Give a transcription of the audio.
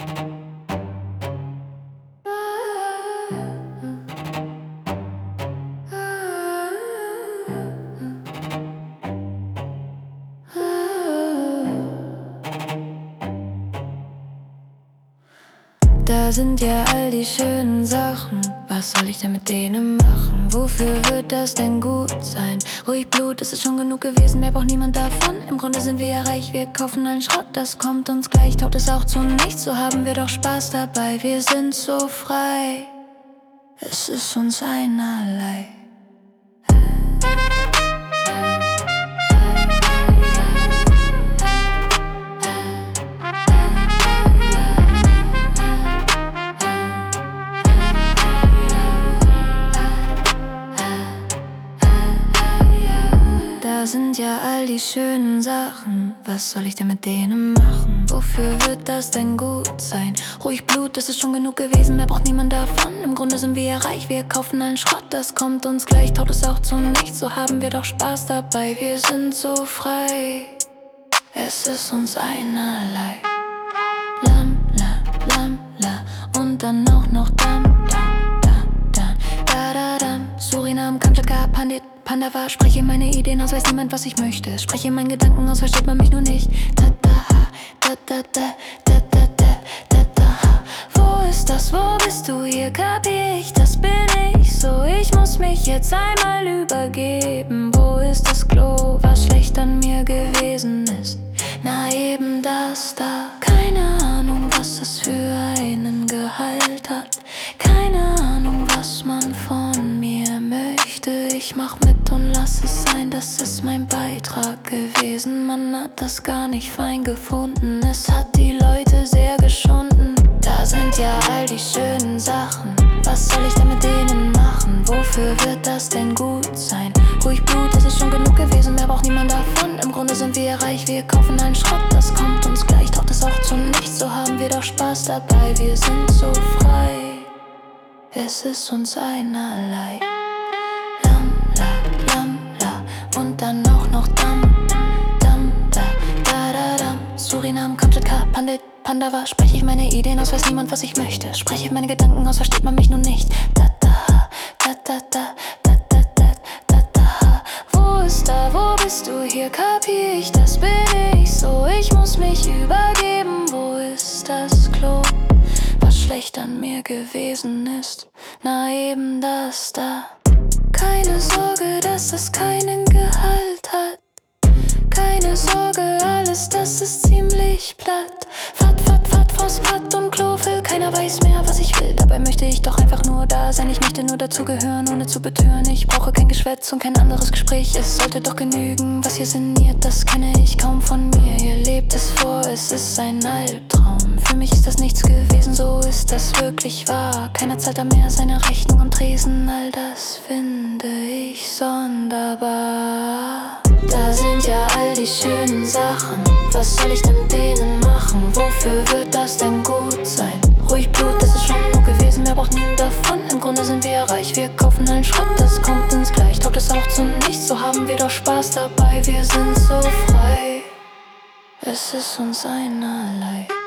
Da sind ja all die schönen Sachen. Was soll ich denn mit denen machen? Wofür wird das denn gut sein? Ruhig Blut, das ist schon genug gewesen, mehr braucht niemand davon. Im Grunde sind wir ja reich, wir kaufen allen Schrott. Das kommt uns gleich, taugt es auch zu nichts. So haben wir doch Spaß dabei, wir sind so frei. Es ist uns einerlei. Da sind ja all die schönen Sachen. Was soll ich denn mit denen machen? Wofür wird das denn gut sein? Ruhig Blut, das ist schon genug gewesen, mehr braucht niemand davon. Im Grunde sind wir ja reich, wir kaufen allen Schrott. Das kommt uns gleich, taugt es auch zu nichts. So haben wir doch Spaß dabei, wir sind so frei. Es ist uns einerlei. Lam, la, lam, la. Und dann auch noch dam, da, dam. Surinam, Kamtschatka, Pandit, Pandava. Spreche meine Ideen aus, weiß niemand, was ich möchte. Spreche meinen Gedanken aus, versteht man mich nur nicht. Da, da, da, da, da, da, da, da, da. Wo ist das, wo bist du? Hier kapier ich, das bin ich so. Ich muss mich jetzt einmal übergeben. Wo ist das Klo, was schlecht an mir gewesen ist? Na eben das da. Keine Ahnung, was es für einen Gehalt hat. Keine Ahnung, was man von mir möchte. Ich mach mit und lass es sein, das ist mein Beitrag gewesen. Man hat das gar nicht fein gefunden, es hat die Leute sehr geschunden. Da sind ja all die schönen Sachen. Was soll ich denn mit denen machen? Wofür wird das denn gut sein? Ruhig Blut, das ist schon genug gewesen, mehr braucht niemand davon. Im Grunde sind wir reich, wir kaufen allen Schrott. Das kommt uns gleich, taugt es auch zu nichts. So haben wir doch Spaß dabei, wir sind so frei. Es ist uns einerlei. Lam, la, und dann auch noch dam, da, dam. Surinam, Kamtschatka, Pandit, Pandava. Spreche ich meine Ideen aus, weiß niemand, was ich möchte. Spreche ich meine Gedanken aus, versteht man mich nun nicht. Da, da, da, da, da, da, da, da, da. Wo ist da, wo bist du? Hier kapier ich, das bin ich so. Ich muss mich übergeben. Wo ist das Klo, was schlecht an mir gewesen ist? Na eben das da. Keine Sorge, dass es keinen Gehalt hat. Keine Sorge, alles das ist ziemlich platt. Fat, Phosphat und Chlorophyll. Keiner weiß mehr, was ich will. Dabei möchte ich doch einfach nur da sein. Ich möchte nur dazugehören, ohne zu betören. Ich brauche kein Geschwätz und kein anderes Gespräch. Es sollte doch genügen, was hier sinniert. Das kenne ich kaum von mir. Ihr lebt es vor, es ist ein Albtraum. Für mich ist das nichts gewesen, so ist das wirklich wahr. Keiner zahlt da mehr seine Rechnung am Tresen. All das finde ich sonderbar. Da sind ja all die schönen Sachen. Was soll ich denn mit denen machen? Wofür wird das denn gut sein? Ruhig Blut, das ist schon genug gewesen, mehr braucht niemand davon. Im Grunde sind wir ja reich, wir kaufen allen Schrott. Das kommt uns gleich, taugt es auch zu nichts. So haben wir doch Spaß dabei, wir sind so frei. Es ist uns einerlei.